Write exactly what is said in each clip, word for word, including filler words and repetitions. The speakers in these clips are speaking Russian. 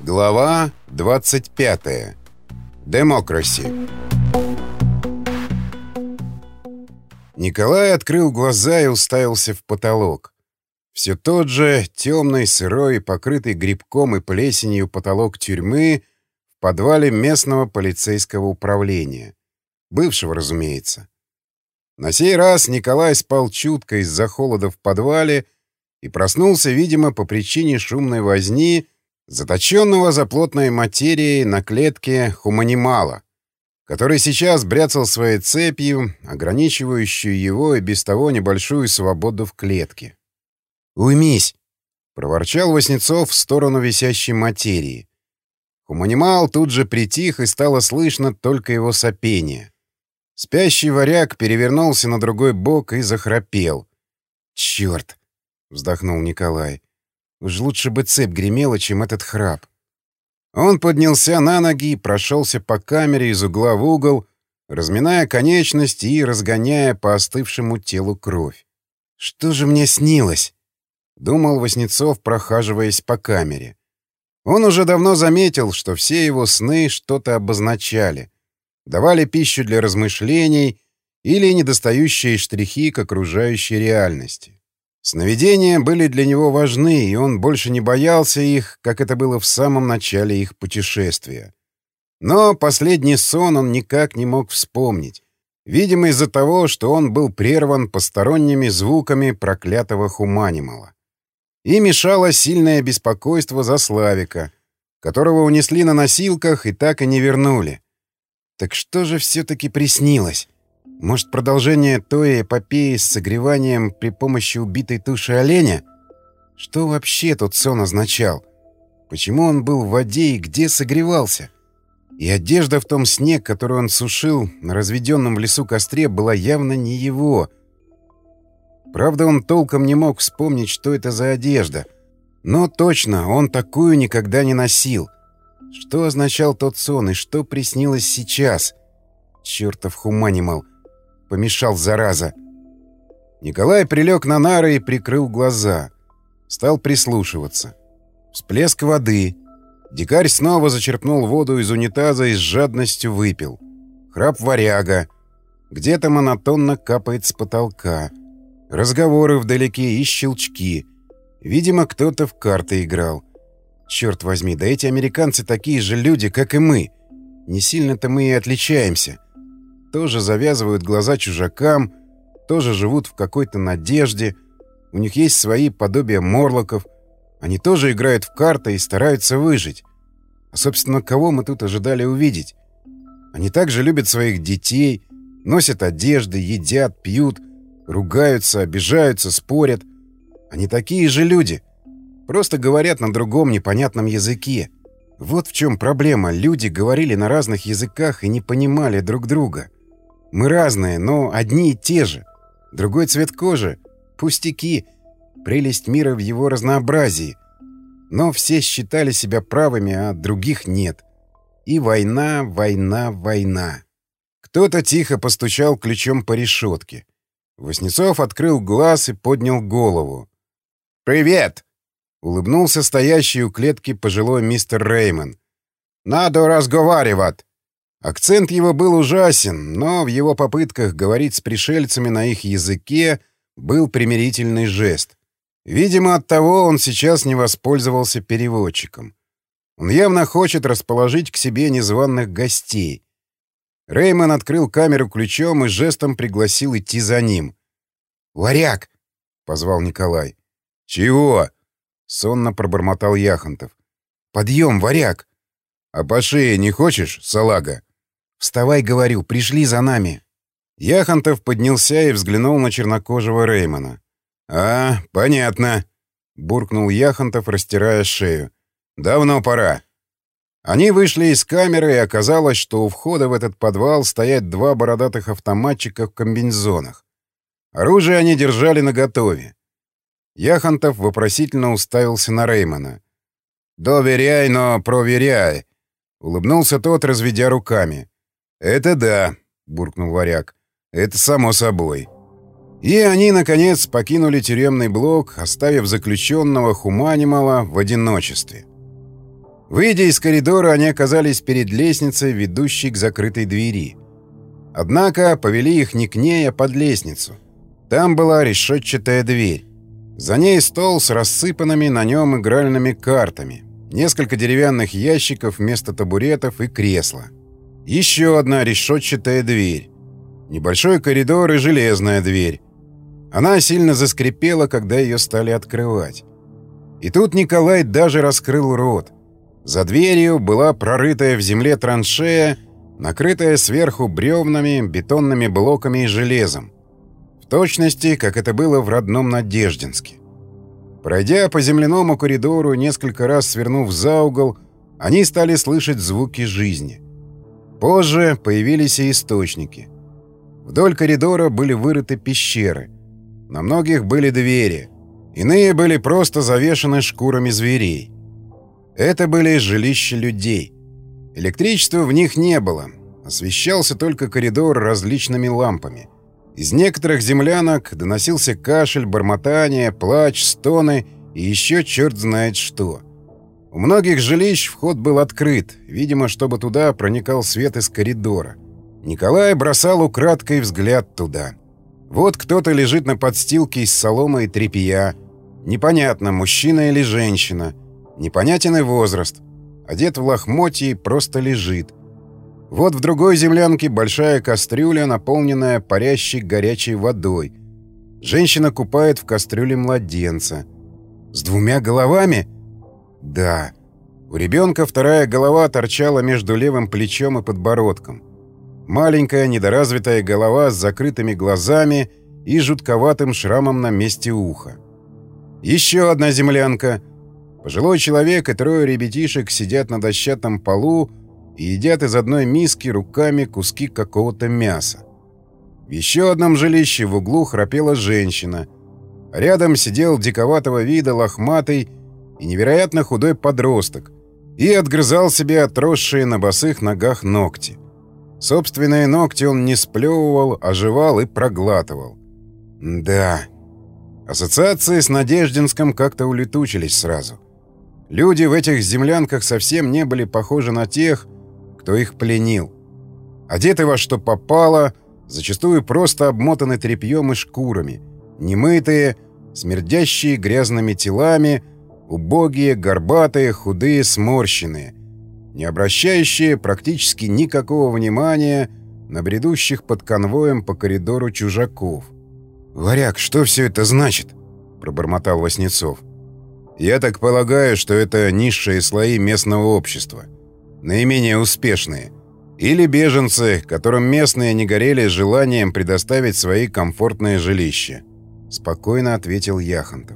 Глава двадцать пятая. Демокраси. Николай открыл глаза и уставился в потолок. Все тот же темный, сырой, покрытый грибком и плесенью потолок тюрьмы в подвале местного полицейского управления. Бывшего, разумеется. На сей раз Николай спал чутко из-за холода в подвале и проснулся, видимо, по причине шумной возни, заточенного за плотной материей на клетке хуманимала, который сейчас бряцал своей цепью, ограничивающую его и без того небольшую свободу в клетке. «Уймись!» — проворчал Васнецов в сторону висящей материи. Хуманимал тут же притих, и стало слышно только его сопение. Спящий варяг перевернулся на другой бок и захрапел. «Черт!» — вздохнул Николай. «Уж лучше бы цепь гремела, чем этот храп». Он поднялся на ноги и прошелся по камере из угла в угол, разминая конечности и разгоняя по остывшему телу кровь. «Что же мне снилось?» — думал Васнецов, прохаживаясь по камере. Он уже давно заметил, что все его сны что-то обозначали, давали пищу для размышлений или недостающие штрихи к окружающей реальности. Сновидения были для него важны, и он больше не боялся их, как это было в самом начале их путешествия. Но последний сон он никак не мог вспомнить, видимо, из-за того, что он был прерван посторонними звуками проклятого хуманимала. И мешало сильное беспокойство за Славика, которого унесли на носилках и так и не вернули. Так что же все-таки приснилось? Может, продолжение той эпопеи с согреванием при помощи убитой туши оленя? Что вообще тот сон означал? Почему он был в воде и где согревался? И одежда в том сне, которую он сушил на разведенном в лесу костре, была явно не его. Правда, он толком не мог вспомнить, что это за одежда. Но точно, он такую никогда не носил. Что означал тот сон и что приснилось сейчас? Чертов хуманимал. Помешал, зараза. Николай прилег на нары и прикрыл глаза. Стал прислушиваться. Всплеск воды. Дикарь снова зачерпнул воду из унитаза и с жадностью выпил. Храп варяга. Где-то монотонно капает с потолка. Разговоры вдалеке и щелчки. Видимо, кто-то в карты играл. Черт возьми, да эти американцы такие же люди, как и мы. Не сильно-то мы и отличаемся. Тоже завязывают глаза чужакам, тоже живут в какой-то надежде. У них есть свои подобия морлоков. Они тоже играют в карты и стараются выжить. А, собственно, кого мы тут ожидали увидеть? Они также любят своих детей, носят одежды, едят, пьют, ругаются, обижаются, спорят. Они такие же люди. Просто говорят на другом непонятном языке. Вот в чем проблема. Люди говорили на разных языках и не понимали друг друга. Мы разные, но одни и те же. Другой цвет кожи. Пустяки. Прелесть мира в его разнообразии. Но все считали себя правыми, а других нет. И война, война, война. Кто-то тихо постучал ключом по решетке. Васнецов открыл глаз и поднял голову. «Привет!» — улыбнулся стоящий у клетки пожилой мистер Реймон. «Надо разговаривать!» Акцент его был ужасен, но в его попытках говорить с пришельцами на их языке был примирительный жест. Видимо, оттого он сейчас не воспользовался переводчиком. Он явно хочет расположить к себе незваных гостей. Реймон открыл камеру ключом и жестом пригласил идти за ним. «Варяг!» — позвал Николай. «Чего?» — сонно пробормотал Яхонтов. «Подъем, варяг!» «А по шее не хочешь, салага?» «Вставай, говорю, пришли за нами». Яхонтов поднялся и взглянул на чернокожего Реймона. «А, понятно», — буркнул Яхонтов, растирая шею. «Давно пора». Они вышли из камеры, и оказалось, что у входа в этот подвал стоят два бородатых автоматчика в комбинезонах. Оружие они держали наготове. Яхонтов вопросительно уставился на Реймона. «Доверяй, но проверяй», — улыбнулся тот, разведя руками. «Это да», — буркнул варяг. «Это само собой». И они, наконец, покинули тюремный блок, оставив заключенного хуманимала в одиночестве. Выйдя из коридора, они оказались перед лестницей, ведущей к закрытой двери. Однако повели их не к ней, а под лестницу. Там была решетчатая дверь. За ней стол с рассыпанными на нем игральными картами, несколько деревянных ящиков вместо табуретов и кресла. Еще одна решетчатая дверь. Небольшой коридор и железная дверь. Она сильно заскрипела, когда ее стали открывать. И тут Николай даже раскрыл рот. За дверью была прорытая в земле траншея, накрытая сверху бревнами, бетонными блоками и железом. В точности, как это было в родном Надеждинске. Пройдя по земляному коридору, несколько раз свернув за угол, они стали слышать звуки жизни. Позже появились и источники. Вдоль коридора были вырыты пещеры. На многих были двери. Иные были просто завешаны шкурами зверей. Это были жилища людей. Электричества в них не было. Освещался только коридор различными лампами. Из некоторых землянок доносился кашель, бормотание, плач, стоны и еще черт знает что. У многих жилищ вход был открыт, видимо, чтобы туда проникал свет из коридора. Николай бросал украдкой взгляд туда. Вот кто-то лежит на подстилке из соломы и тряпья. Непонятно, мужчина или женщина. Непонятен и возраст. Одет в лохмотье и просто лежит. Вот в другой землянке большая кастрюля, наполненная парящей горячей водой. Женщина купает в кастрюле младенца. С двумя головами? Да. У ребенка вторая голова торчала между левым плечом и подбородком. Маленькая недоразвитая голова с закрытыми глазами и жутковатым шрамом на месте уха. Еще одна землянка. Пожилой человек и трое ребятишек сидят на дощатом полу и едят из одной миски руками куски какого-то мяса. В еще одном жилище в углу храпела женщина. Рядом сидел диковатого вида лохматый и невероятно худой подросток и отгрызал себе отросшие на босых ногах ногти. Собственные ногти он не сплевывал, а жевал и проглатывал. Да. Ассоциации с Надеждинском как-то улетучились сразу. Люди в этих землянках совсем не были похожи на тех, кто их пленил. Одеты во что попало, зачастую просто обмотаны тряпьем и шкурами, немытые, смердящие грязными телами, убогие, горбатые, худые, сморщенные, не обращающие практически никакого внимания на бредущих под конвоем по коридору чужаков. «Варяг, что все это значит?» — пробормотал Васнецов. «Я так полагаю, что это низшие слои местного общества, наименее успешные, или беженцы, которым местные не горели желанием предоставить свои комфортные жилища», — спокойно ответил Яхонтов.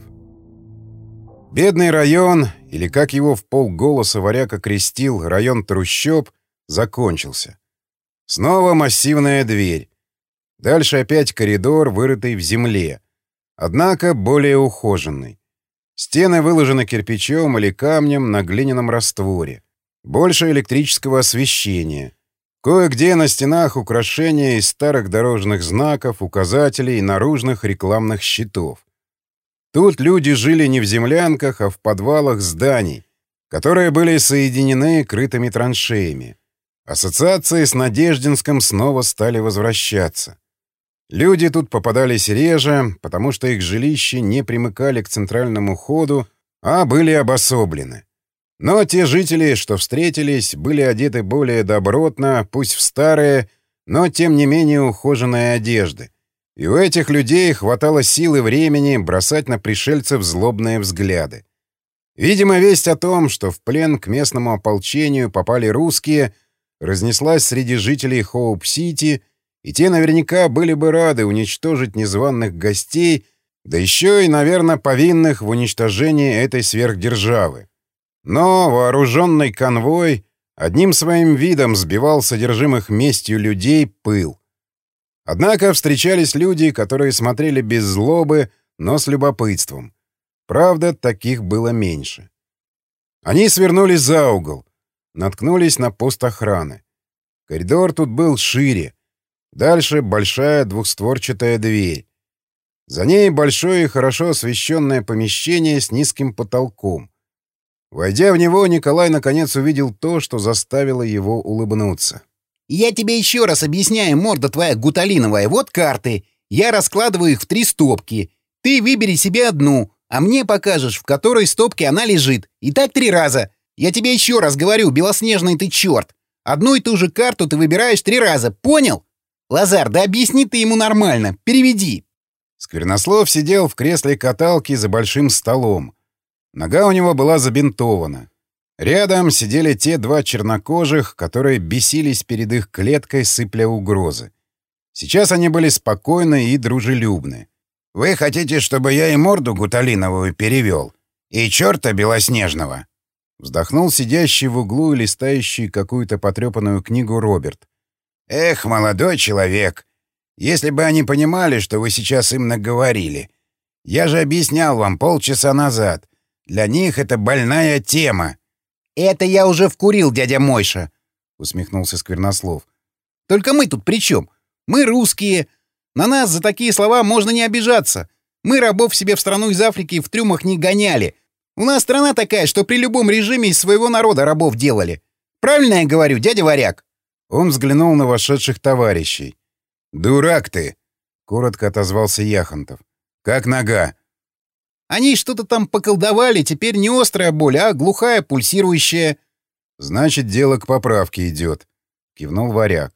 Бедный район, или как его в полголоса Варяг окрестил, район трущоб, закончился. Снова массивная дверь. Дальше опять коридор, вырытый в земле, однако более ухоженный. Стены выложены кирпичом или камнем на глиняном растворе. Больше электрического освещения. Кое-где на стенах украшения из старых дорожных знаков, указателей и наружных рекламных щитов. Тут люди жили не в землянках, а в подвалах зданий, которые были соединены крытыми траншеями. Ассоциации с Надеждинском снова стали возвращаться. Люди тут попадались реже, потому что их жилища не примыкали к центральному ходу, а были обособлены. Но те жители, что встретились, были одеты более добротно, пусть в старые, но тем не менее ухоженные одежды. И у этих людей хватало сил и времени бросать на пришельцев злобные взгляды. Видимо, весть о том, что в плен к местному ополчению попали русские, разнеслась среди жителей Хоуп-Сити, и те наверняка были бы рады уничтожить незваных гостей, да еще и, наверное, повинных в уничтожении этой сверхдержавы. Но вооруженный конвой одним своим видом сбивал содержимых местью людей пыл. Однако встречались люди, которые смотрели без злобы, но с любопытством. Правда, таких было меньше. Они свернули за угол, наткнулись на пост охраны. Коридор тут был шире. Дальше большая двухстворчатая дверь. За ней большое и хорошо освещенное помещение с низким потолком. Войдя в него, Николай наконец увидел то, что заставило его улыбнуться. «Я тебе еще раз объясняю, морда твоя гуталиновая, вот карты. Я раскладываю их в три стопки. Ты выбери себе одну, а мне покажешь, в которой стопке она лежит. И так три раза. Я тебе еще раз говорю, белоснежный ты черт. Одну и ту же карту ты выбираешь три раза, понял? Лазар, да объясни ты ему нормально, переведи». Сквернослов сидел в кресле каталки за большим столом. Нога у него была забинтована. Рядом сидели те два чернокожих, которые бесились перед их клеткой, сыпля угрозы. Сейчас они были спокойны и дружелюбны. «Вы хотите, чтобы я и морду гуталиновую перевел? И черта белоснежного?» Вздохнул сидящий в углу и листающий какую-то потрепанную книгу Роберт. «Эх, молодой человек, если бы они понимали, что вы сейчас им наговорили. Я же объяснял вам полчаса назад. Для них это больная тема». «Это я уже вкурил, дядя Мойша», — усмехнулся Сквернослов. «Только мы тут при чем? Мы русские. На нас за такие слова можно не обижаться. Мы рабов себе в страну из Африки в трюмах не гоняли. У нас страна такая, что при любом режиме из своего народа рабов делали. Правильно я говорю, дядя Варяг?» Он взглянул на вошедших товарищей. «Дурак ты!» — коротко отозвался Яхонтов. «Как нога?» «Они что-то там поколдовали, теперь не острая боль, а глухая, пульсирующая». «Значит, дело к поправке идет», — кивнул Варяг.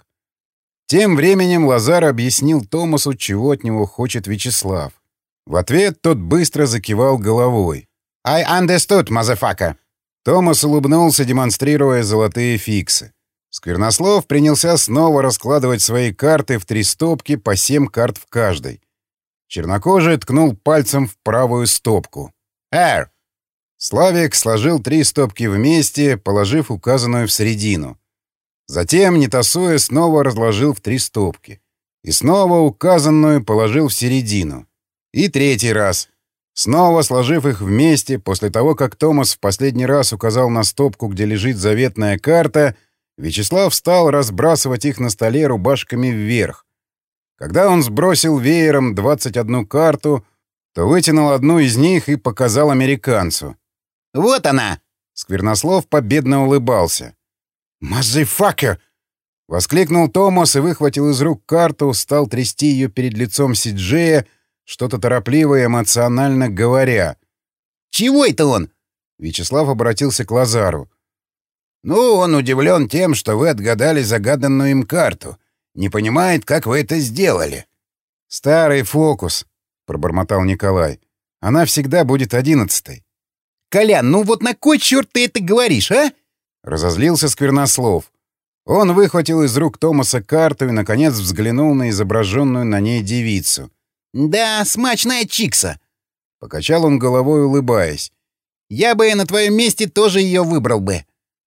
Тем временем Лазар объяснил Томасу, чего от него хочет Вячеслав. В ответ тот быстро закивал головой. «I understood, motherfucker!» Томас улыбнулся, демонстрируя золотые фиксы. Сквернослов принялся снова раскладывать свои карты в три стопки по семь карт в каждой. Чернокожий ткнул пальцем в правую стопку. «Эр!» Славик сложил три стопки вместе, положив указанную в середину. Затем, не тасуя, снова разложил в три стопки. И снова указанную положил в середину. И третий раз. Снова сложив их вместе, после того, как Томас в последний раз указал на стопку, где лежит заветная карта, Вячеслав стал разбрасывать их на столе рубашками вверх. Когда он сбросил веером двадцать одну карту, то вытянул одну из них и показал американцу. «Вот она!» Сквернослов победно улыбался. «Мазефакер!» — воскликнул Томас и выхватил из рук карту, стал трясти ее перед лицом Си-Джея, что-то торопливо и эмоционально говоря. «Чего это он?» Вячеслав обратился к Лазару. «Ну, он удивлен тем, что вы отгадали загаданную им карту. Не понимает, как вы это сделали». «Старый фокус», — пробормотал Николай. «Она всегда будет одиннадцатой». «Колян, ну вот на кой черт ты это говоришь, а?» Разозлился Сквернослов. Он выхватил из рук Томаса карту и, наконец, взглянул на изображенную на ней девицу. «Да, смачная чикса», — покачал он головой, улыбаясь. «Я бы на твоем месте тоже ее выбрал бы».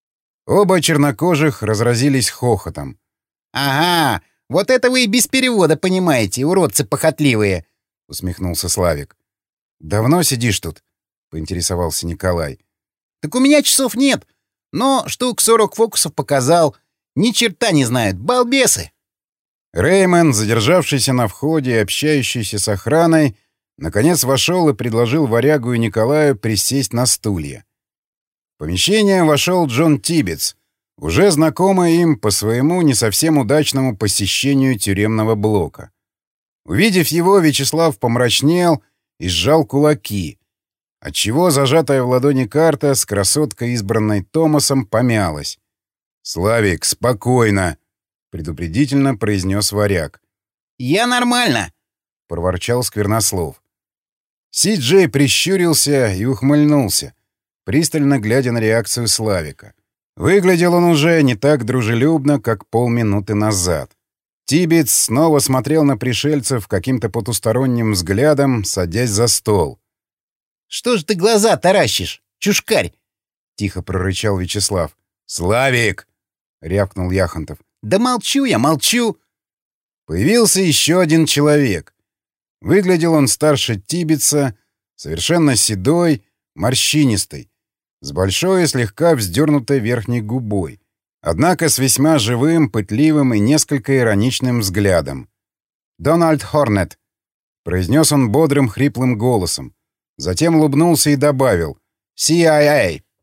Оба чернокожих разразились хохотом. «Ага, вот это вы и без перевода понимаете, уродцы похотливые», — усмехнулся Славик. «Давно сидишь тут?» — поинтересовался Николай. «Так у меня часов нет, но штук сорок фокусов показал. Ни черта не знают, балбесы». Реймон, задержавшийся на входе и общающийся с охраной, наконец вошел и предложил Варягу и Николаю присесть на стулья. В помещение вошел Джон Тибетс, уже знакомый им по своему не совсем удачному посещению тюремного блока. Увидев его, Вячеслав помрачнел и сжал кулаки, отчего зажатая в ладони карта с красоткой, избранной Томасом, помялась. «Славик, спокойно!» — предупредительно произнес Варяг. «Я нормально!» — проворчал Сквернослов. Си-Джей прищурился и ухмыльнулся, пристально глядя на реакцию Славика. Выглядел он уже не так дружелюбно, как полминуты назад. Тибетс снова смотрел на пришельцев каким-то потусторонним взглядом, садясь за стол. «Что ж ты глаза таращишь, чушкарь?» — тихо прорычал Вячеслав. «Славик!» — рявкнул Яхонтов. «Да молчу я, молчу!» Появился еще один человек. Выглядел он старше Тибетса, совершенно седой, морщинистый, с большой и слегка вздернутой верхней губой, однако с весьма живым, пытливым и несколько ироничным взглядом. «Дональд Хорнет», — произнес он бодрым, хриплым голосом. Затем улыбнулся и добавил «си ай эй».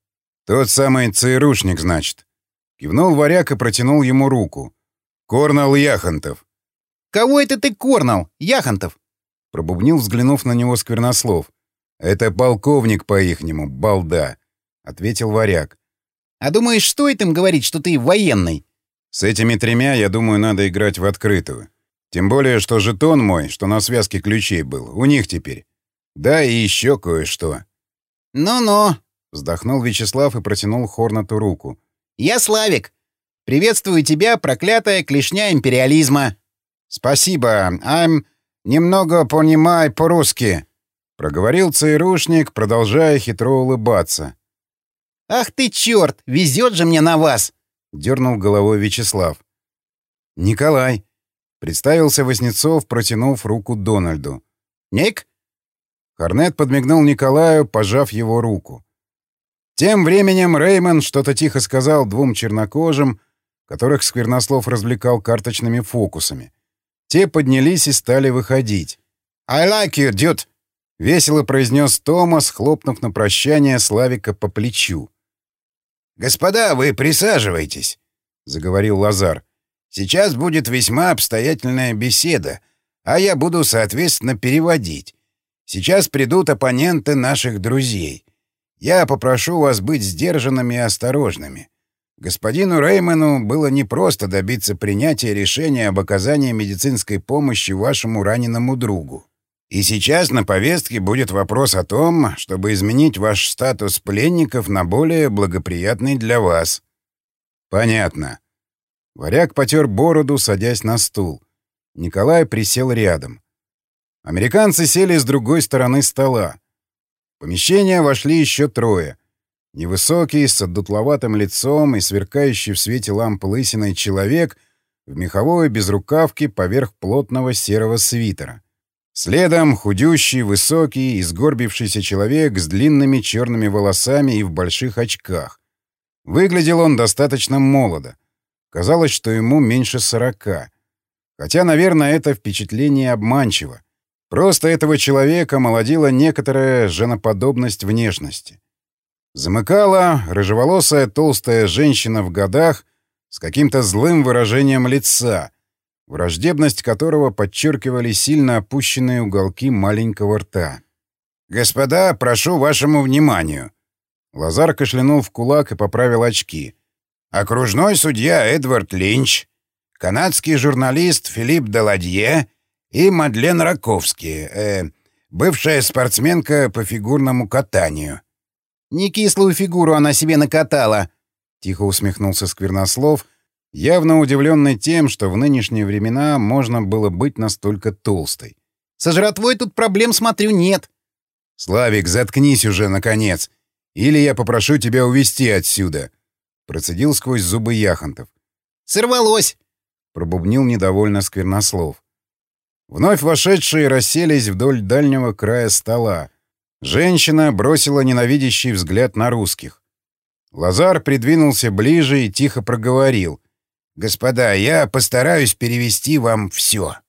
«Тот самый ЦРУшник, значит». Кивнул варяг и протянул ему руку. «Корнел Яхонтов». «Кого это ты корнал, Яхонтов?» Пробубнил, взглянув на него Сквернослов. «Это полковник по-ихнему, балда», — ответил варяг. «А думаешь, стоит им говорить, что ты военный?» «С этими тремя, я думаю, надо играть в открытую. Тем более, что жетон мой, что на связке ключей был, у них теперь. Да и еще кое-что». «Ну-ну», — вздохнул Вячеслав и протянул Хорнату руку. «Я Славик. Приветствую тебя, проклятая клешня империализма». «Спасибо. I'm немного понимаю по-русски», — проговорил ЦРУшник, продолжая хитро улыбаться. «Ах ты черт! Везет же мне на вас!» — дернул головой Вячеслав. «Николай», — представился Васнецов, протянув руку Дональду. «Ник?» Хорнет подмигнул Николаю, пожав его руку. Тем временем Реймон что-то тихо сказал двум чернокожим, которых Сквернослов развлекал карточными фокусами. Те поднялись и стали выходить. «I like you, dude!» — весело произнес Томас, хлопнув на прощание Славика по плечу. «Господа, вы присаживайтесь», — заговорил Лазар. «Сейчас будет весьма обстоятельная беседа, а я буду, соответственно, переводить. Сейчас придут оппоненты наших друзей. Я попрошу вас быть сдержанными и осторожными. Господину Реймону было непросто добиться принятия решения об оказании медицинской помощи вашему раненому другу. И сейчас на повестке будет вопрос о том, чтобы изменить ваш статус пленников на более благоприятный для вас». «Понятно». Варяг потер бороду, садясь на стул. Николай присел рядом. Американцы сели с другой стороны стола. В помещение вошли еще трое. Невысокий, с отдутловатым лицом и сверкающий в свете ламп лысиной человек в меховой безрукавке поверх плотного серого свитера. Следом худющий, высокий и сгорбившийся человек с длинными черными волосами и в больших очках. Выглядел он достаточно молодо. Казалось, что ему меньше сорока. Хотя, наверное, это впечатление обманчиво. Просто этого человека молодила некоторая женоподобность внешности. Замыкала рыжеволосая толстая женщина в годах с каким-то злым выражением лица, враждебность которого подчеркивали сильно опущенные уголки маленького рта. «Господа, прошу вашему вниманию!» Лазар кашлянул в кулак и поправил очки. «Окружной судья Эдвард Линч, канадский журналист Филипп Даладье и Мадлен Раковский, э, бывшая спортсменка по фигурному катанию». «Не кислую фигуру она себе накатала», — тихо усмехнулся Сквернослов, явно удивленный тем, что в нынешние времена можно было быть настолько толстой. «Со жратвой тут проблем, смотрю, нет». «Славик, заткнись уже, наконец, или я попрошу тебя увезти отсюда», — процедил сквозь зубы Яхонтов. «Сорвалось», — пробубнил недовольно Сквернослов. Вновь вошедшие расселись вдоль дальнего края стола. Женщина бросила ненавидящий взгляд на русских. Лазар придвинулся ближе и тихо проговорил. «Господа, я постараюсь перевести вам все».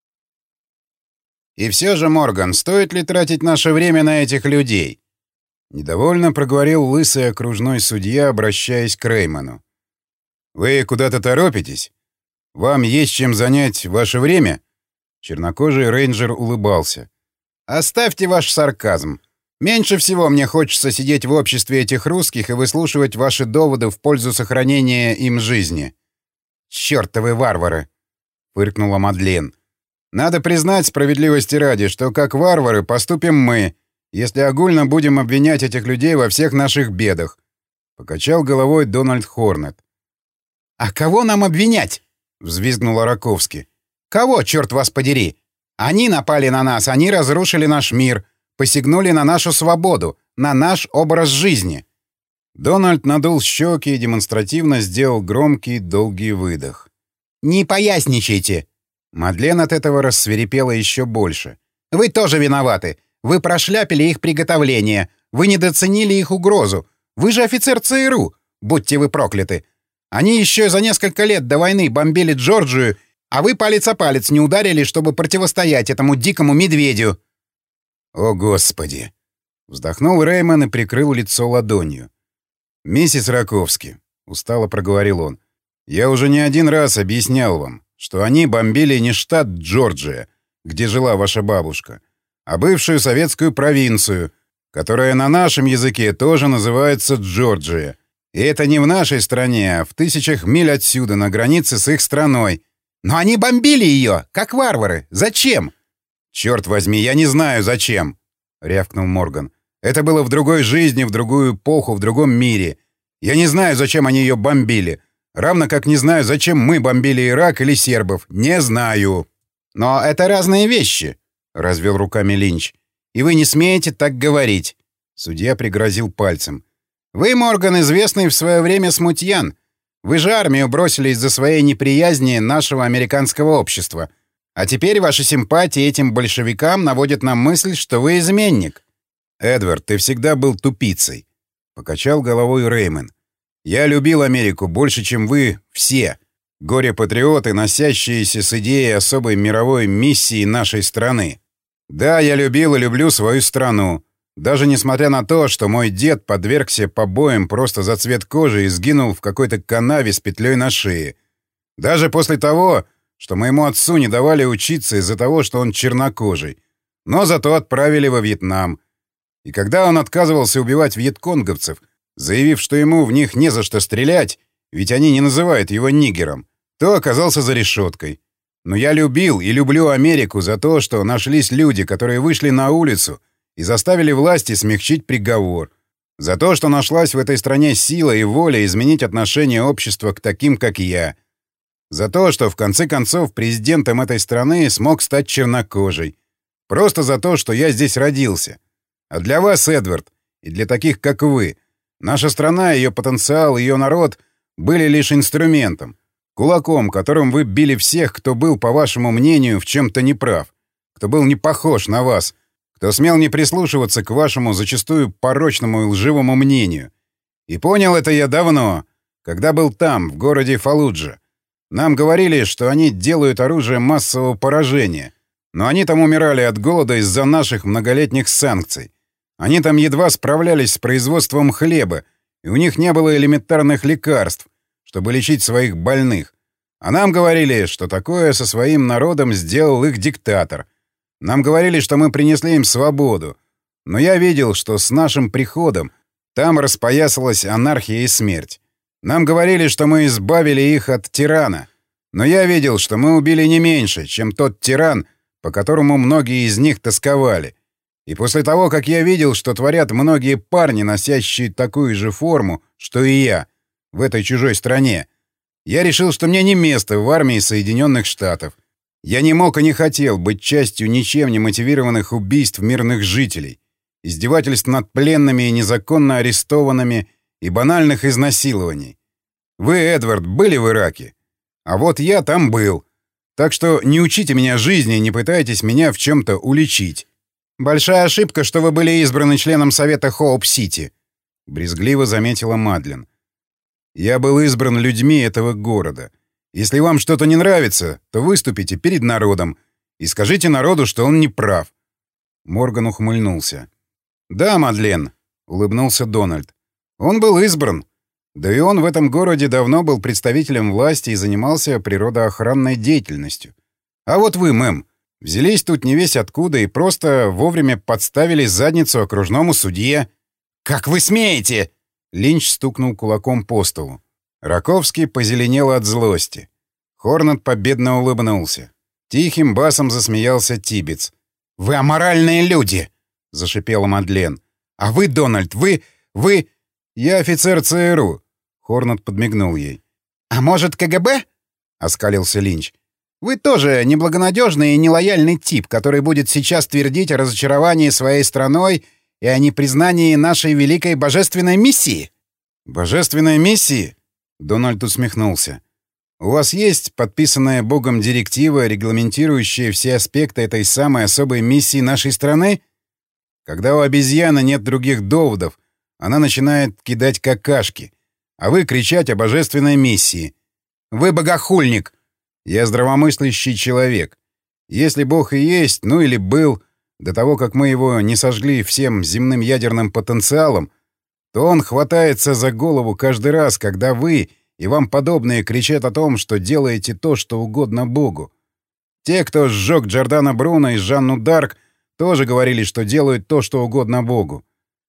«И все же, Морган, стоит ли тратить наше время на этих людей?» Недовольно проговорил лысый окружной судья, обращаясь к Реймону. «Вы куда-то торопитесь? Вам есть чем занять ваше время?» Чернокожий рейнджер улыбался. «Оставьте ваш сарказм. Меньше всего мне хочется сидеть в обществе этих русских и выслушивать ваши доводы в пользу сохранения им жизни». «Чёртовы варвары!» — фыркнула Мадлен. «Надо признать справедливости ради, что как варвары поступим мы, если огульно будем обвинять этих людей во всех наших бедах», — покачал головой Дональд Хорнет. «А кого нам обвинять?» — взвизгнул Раковский. «Кого, черт вас подери? Они напали на нас, они разрушили наш мир, посягнули на нашу свободу, на наш образ жизни». Дональд надул щеки и демонстративно сделал громкий, долгий выдох. «Не поясничайте!» Мадлен от этого рассвирепела еще больше. «Вы тоже виноваты. Вы прошляпили их приготовление. Вы недооценили их угрозу. Вы же офицер ЦРУ. Будьте вы прокляты. Они еще за несколько лет до войны бомбили Джорджию, а вы палец о палец не ударили, чтобы противостоять этому дикому медведю». «О, Господи!» — вздохнул Реймон и прикрыл лицо ладонью. «Миссис Раковски», — устало проговорил он, — «я уже не один раз объяснял вам, что они бомбили не штат Джорджия, где жила ваша бабушка, а бывшую советскую провинцию, которая на нашем языке тоже называется Джорджия. И это не в нашей стране, а в тысячах миль отсюда, на границе с их страной. Но они бомбили ее, как варвары. Зачем? Черт возьми, я не знаю, зачем, — рявкнул Морган. Это было в другой жизни, в другую эпоху, в другом мире. Я не знаю, зачем они ее бомбили. Равно как не знаю, зачем мы бомбили Ирак или сербов. Не знаю. Но это разные вещи, — развел руками Линч. И вы не смеете так говорить. Судья пригрозил пальцем. Вы, Морган, известный в свое время смутьян. Вы же армию бросили из-за своей неприязни нашего американского общества. А теперь ваши симпатии этим большевикам наводят на мысль, что вы изменник. «Эдвард, ты всегда был тупицей», — покачал головой Реймон. «Я любил Америку больше, чем вы все, горе-патриоты, носящиеся с идеей особой мировой миссии нашей страны. Да, я любил и люблю свою страну, даже несмотря на то, что мой дед подвергся побоям просто за цвет кожи и сгинул в какой-то канаве с петлей на шее. Даже после того, что моему отцу не давали учиться из-за того, что он чернокожий, но зато отправили во Вьетнам. И когда он отказывался убивать вьетконговцев, заявив, что ему в них не за что стрелять, ведь они не называют его нигером, то оказался за решеткой. Но я любил и люблю Америку за то, что нашлись люди, которые вышли на улицу и заставили власти смягчить приговор. За то, что нашлась в этой стране сила и воля изменить отношение общества к таким, как я. За то, что в конце концов президентом этой страны смог стать чернокожий. Просто за то, что я здесь родился. А для вас, Эдвард, и для таких, как вы, наша страна, ее потенциал, ее народ были лишь инструментом, кулаком, которым вы били всех, кто был, по вашему мнению, в чем-то неправ, кто был не похож на вас, кто смел не прислушиваться к вашему зачастую порочному и лживому мнению. И понял это я давно, когда был там, в городе Фаллуджа. Нам говорили, что они делают оружие массового поражения, но они там умирали от голода из-за наших многолетних санкций. Они там едва справлялись с производством хлеба, и у них не было элементарных лекарств, чтобы лечить своих больных. А нам говорили, что такое со своим народом сделал их диктатор. Нам говорили, что мы принесли им свободу. Но я видел, что с нашим приходом там распоясалась анархия и смерть. Нам говорили, что мы избавили их от тирана. Но я видел, что мы убили не меньше, чем тот тиран, по которому многие из них тосковали. И после того, как я видел, что творят многие парни, носящие такую же форму, что и я, в этой чужой стране, я решил, что мне не место в армии Соединенных Штатов. Я не мог и не хотел быть частью ничем не мотивированных убийств мирных жителей, издевательств над пленными и незаконно арестованными и банальных изнасилований. Вы, Эдвард, были в Ираке? А вот я там был. Так что не учите меня жизни и не пытайтесь меня в чем-то уличить. «Большая ошибка, что вы были избраны членом Совета Хоуп-Сити», — брезгливо заметила Мадлен. «Я был избран людьми этого города. Если вам что-то не нравится, то выступите перед народом и скажите народу, что он не прав». Морган ухмыльнулся. «Да, Мадлен», — улыбнулся Дональд. «Он был избран. Да и он в этом городе давно был представителем власти и занимался природоохранной деятельностью. А вот вы, мэм, взялись тут не весь откуда и просто вовремя подставили задницу окружному судье». «Как вы смеете?» — Линч стукнул кулаком по столу. Раковский позеленел от злости. Хорнет победно улыбнулся. Тихим басом засмеялся Тибетс. «Вы аморальные люди!» — зашипела Мадлен. «А вы, Дональд, вы... вы...» «Я офицер ЦРУ», — Хорнет подмигнул ей. «А может, КГБ?» — оскалился Линч. «Вы тоже неблагонадежный и нелояльный тип, который будет сейчас твердить о разочаровании своей страной и о непризнании нашей великой божественной миссии». «Божественной миссии?» — Дональд усмехнулся. «У вас есть подписанная Богом директива, регламентирующая все аспекты этой самой особой миссии нашей страны? Когда у обезьяны нет других доводов, она начинает кидать какашки, а вы кричать о божественной миссии. Вы богохульник! Я здравомыслящий человек. Если Бог и есть, ну или был, до того, как мы его не сожгли всем земным ядерным потенциалом, то он хватается за голову каждый раз, когда вы и вам подобные кричат о том, что делаете то, что угодно Богу. Те, кто сжег Джордано Бруно и Жанну Дарк, тоже говорили, что делают то, что угодно Богу.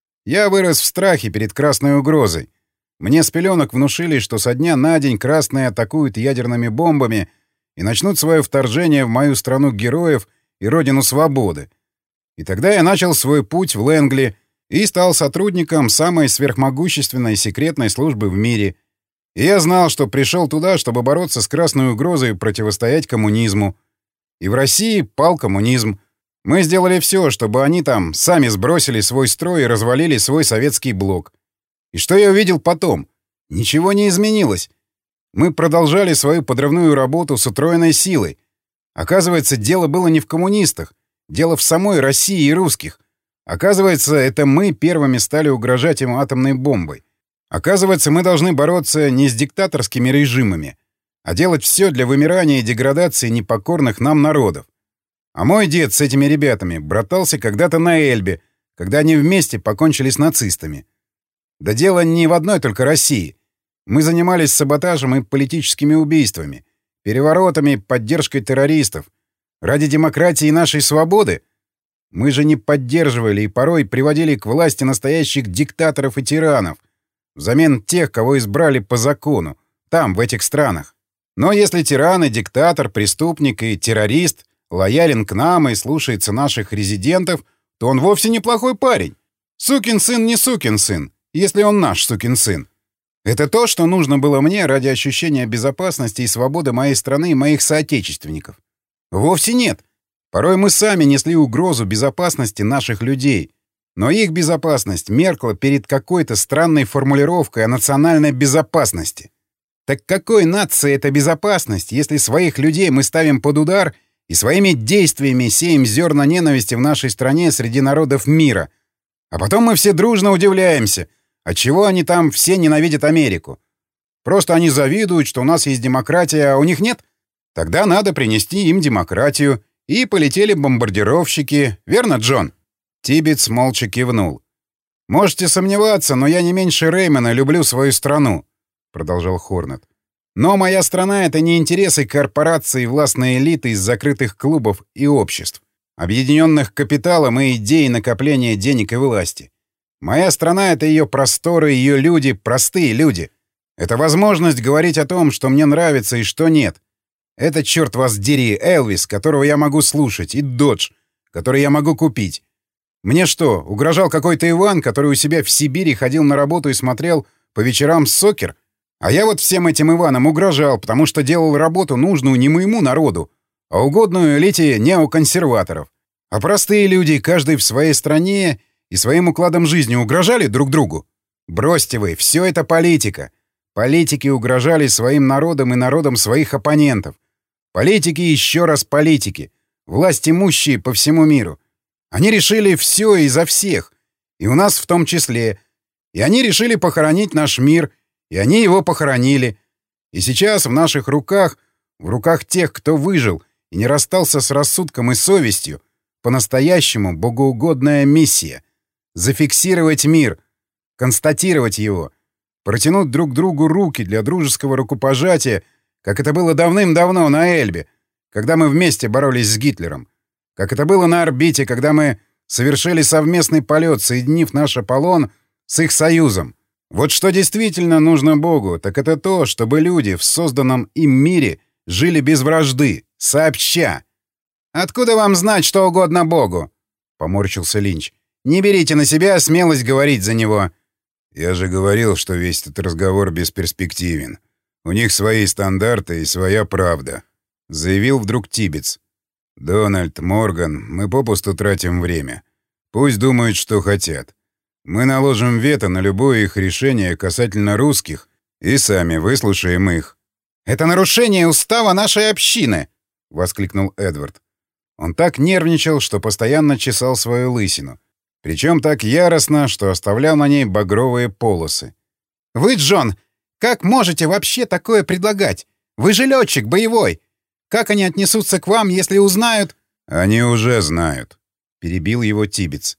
Я вырос в страхе перед красной угрозой. Мне с пеленок внушили, что со дня на день красные атакуют ядерными бомбами и начнут свое вторжение в мою страну героев и родину свободы. И тогда я начал свой путь в Лэнгли и стал сотрудником самой сверхмогущественной секретной службы в мире. И я знал, что пришел туда, чтобы бороться с красной угрозой и противостоять коммунизму. И в России пал коммунизм. Мы сделали все, чтобы они там сами сбросили свой строй и развалили свой советский блок. И что я увидел потом? Ничего не изменилось. Мы продолжали свою подрывную работу с утроенной силой. Оказывается, дело было не в коммунистах. Дело в самой России и русских. Оказывается, это мы первыми стали угрожать им атомной бомбой. Оказывается, мы должны бороться не с диктаторскими режимами, а делать все для вымирания и деградации непокорных нам народов. А мой дед с этими ребятами братался когда-то на Эльбе, когда они вместе покончили с нацистами. Да дело не в одной только России. Мы занимались саботажем и политическими убийствами, переворотами, поддержкой террористов. Ради демократии и нашей свободы? Мы же не поддерживали и порой приводили к власти настоящих диктаторов и тиранов, взамен тех, кого избрали по закону, там, в этих странах. Но если тиран и диктатор, преступник и террорист лоялен к нам и слушается наших резидентов, то он вовсе неплохой парень. Сукин сын не сукин сын, если он наш сукин сын. Это то, что нужно было мне ради ощущения безопасности и свободы моей страны и моих соотечественников. Вовсе нет. Порой мы сами несли угрозу безопасности наших людей, но их безопасность меркла перед какой-то странной формулировкой о национальной безопасности. Так какой нации эта безопасность, если своих людей мы ставим под удар и своими действиями сеем зерна ненависти в нашей стране среди народов мира? А потом мы все дружно удивляемся, отчего они там все ненавидят Америку. Просто они завидуют, что у нас есть демократия, а у них нет? Тогда надо принести им демократию. И полетели бомбардировщики. Верно, Джон? Тибетс молча кивнул. «Можете сомневаться, но я не меньше Реймона люблю свою страну», — продолжал Хорнет. «Но моя страна — это не интересы корпораций и властной элиты из закрытых клубов и обществ, объединенных капиталом и идеей накопления денег и власти. Моя страна — это ее просторы, ее люди, простые люди. Это возможность говорить о том, что мне нравится и что нет. Это, черт вас дери, Элвис, которого я могу слушать, и Додж, который я могу купить. Мне что, угрожал какой-то Иван, который у себя в Сибири ходил на работу и смотрел по вечерам сокер? А я вот всем этим Иванам угрожал, потому что делал работу нужную не моему народу, а угодную элите неоконсерваторов. А простые люди, каждый в своей стране и своим укладом жизни угрожали друг другу? Бросьте вы, все это политика. Политики угрожали своим народам и народам своих оппонентов. Политики и еще раз политики. Власть имущие по всему миру. Они решили все и за всех. И у нас в том числе. И они решили похоронить наш мир. И они его похоронили. И сейчас в наших руках, в руках тех, кто выжил и не расстался с рассудком и совестью, по-настоящему богоугодная миссия. Зафиксировать мир. Констатировать его. Протянуть друг другу руки для дружеского рукопожатия, как это было давным-давно на Эльбе, когда мы вместе боролись с Гитлером. Как это было на орбите, когда мы совершили совместный полет, соединив наш Аполлон с их союзом. Вот что действительно нужно Богу, так это то, чтобы люди в созданном им мире жили без вражды, сообща. «Откуда вам знать что угодно Богу?» — поморщился Линч. «Не берите на себя смелость говорить за него». «Я же говорил, что весь этот разговор бесперспективен. У них свои стандарты и своя правда», — заявил вдруг Тибетс. «Дональд, Морган, мы попусту тратим время. Пусть думают, что хотят. Мы наложим вето на любое их решение касательно русских и сами выслушаем их». «Это нарушение устава нашей общины!» — воскликнул Эдвард. Он так нервничал, что постоянно чесал свою лысину. Причем так яростно, что оставлял на ней багровые полосы. «Вы, Джон, как можете вообще такое предлагать? Вы же летчик боевой. Как они отнесутся к вам, если узнают...» «Они уже знают», — перебил его Тибетс.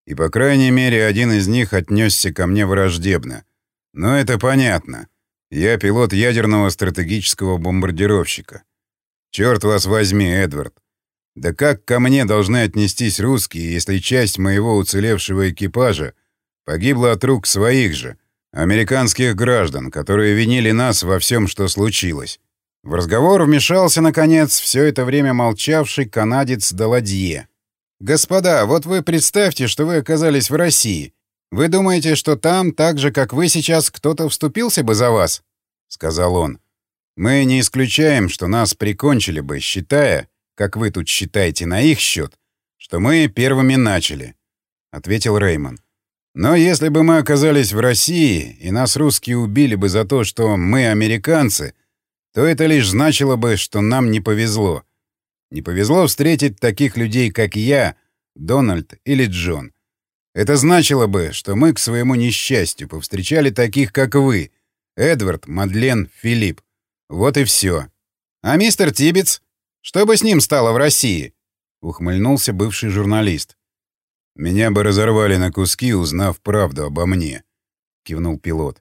И, по крайней мере, один из них отнесся ко мне враждебно. Но это понятно. Я пилот ядерного стратегического бомбардировщика. Черт вас возьми, Эдвард. Да как ко мне должны отнестись русские, если часть моего уцелевшего экипажа погибла от рук своих же, американских граждан, которые винили нас во всем, что случилось? В разговор вмешался, наконец, все это время молчавший канадец Даладье. «Господа, вот вы представьте, что вы оказались в России. Вы думаете, что там, так же, как вы сейчас, кто-то вступился бы за вас?» — сказал он. «Мы не исключаем, что нас прикончили бы, считая, как вы тут считаете на их счет, что мы первыми начали», — ответил Реймон. «Но если бы мы оказались в России, и нас русские убили бы за то, что мы американцы, то это лишь значило бы, что нам не повезло. Не повезло встретить таких людей, как я, Дональд или Джон. Это значило бы, что мы к своему несчастью повстречали таких, как вы, Эдвард, Мадлен, Филипп. Вот и все. А мистер Тибетс? Что бы с ним стало в России?» — ухмыльнулся бывший журналист. «Меня бы разорвали на куски, узнав правду обо мне», — кивнул пилот.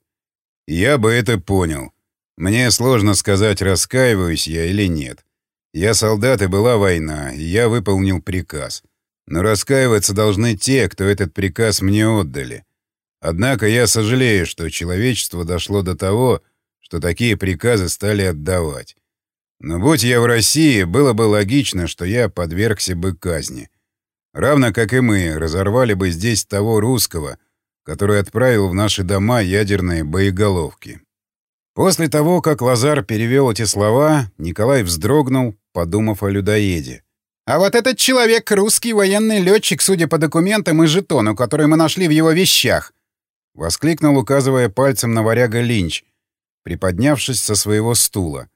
«Я бы это понял. Мне сложно сказать, раскаиваюсь я или нет. Я солдат, и была война, и я выполнил приказ. Но раскаиваться должны те, кто этот приказ мне отдали. Однако я сожалею, что человечество дошло до того, что такие приказы стали отдавать. Но будь я в России, было бы логично, что я подвергся бы казни. Равно как и мы разорвали бы здесь того русского, который отправил в наши дома ядерные боеголовки». После того, как Лазар перевел эти слова, Николай вздрогнул, подумав о людоеде. «А вот этот человек — русский военный летчик, судя по документам и жетону, который мы нашли в его вещах!» — воскликнул, указывая пальцем на варяга Линч, приподнявшись со своего стула.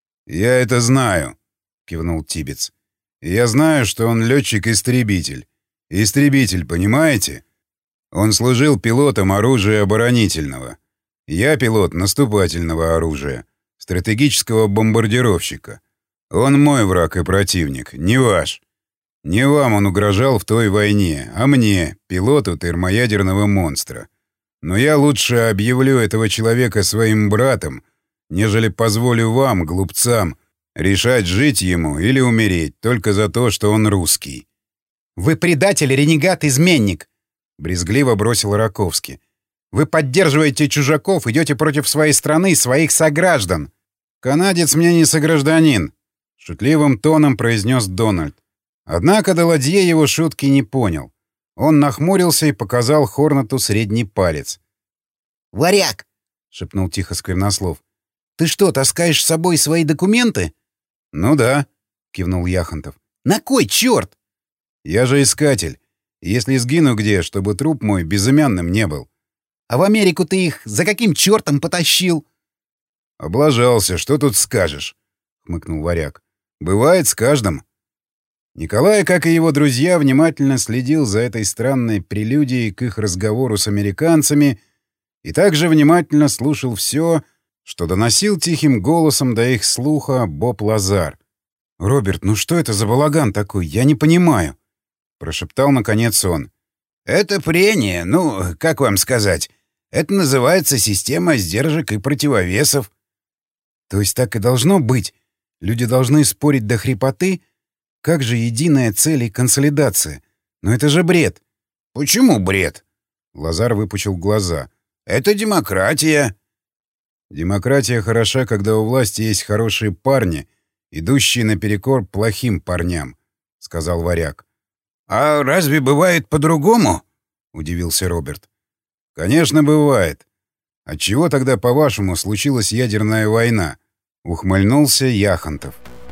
«Я это знаю», — кивнул Тибетс. «Я знаю, что он летчик-истребитель. Истребитель, понимаете? Он служил пилотом оружия оборонительного. Я пилот наступательного оружия, стратегического бомбардировщика. Он мой враг и противник, не ваш. Не вам он угрожал в той войне, а мне, пилоту термоядерного монстра. Но я лучше объявлю этого человека своим братом, нежели позволю вам, глупцам, решать, жить ему или умереть только за то, что он русский». «Вы предатель, ренегат, изменник!» — брезгливо бросил Раковский. «Вы поддерживаете чужаков, идете против своей страны, своих сограждан». «Канадец мне не согражданин», — шутливым тоном произнес Дональд. Однако Даладье его шутки не понял. Он нахмурился и показал Хорнату средний палец. «Варяг!» — шепнул тихо Сквернослов. «Ты что, таскаешь с собой свои документы?» «Ну да», — кивнул Яхонтов. «На кой черт?» «Я же искатель. Если сгину где, чтобы труп мой безымянным не был». «А в Америку ты их за каким чертом потащил?» «Облажался, что тут скажешь?» — хмыкнул варяг. «Бывает с каждым». Николай, как и его друзья, внимательно следил за этой странной прелюдией к их разговору с американцами и также внимательно слушал все, что доносил тихим голосом до их слуха Боб Лазар. «Роберт, ну что это за балаган такой? Я не понимаю», — прошептал наконец он. «Это прение, ну, как вам сказать? Это называется система сдержек и противовесов». «То есть так и должно быть? Люди должны спорить до хрипоты? Как же единая цель и консолидация? Но это же бред!» «Почему бред?» Лазар выпучил глаза. «Это демократия». «Демократия хороша, когда у власти есть хорошие парни, идущие наперекор плохим парням», — сказал варяг. «А разве бывает по-другому?» — удивился Роберт. «Конечно, бывает. Отчего тогда, по-вашему, случилась ядерная война?» — ухмыльнулся Яхонтов.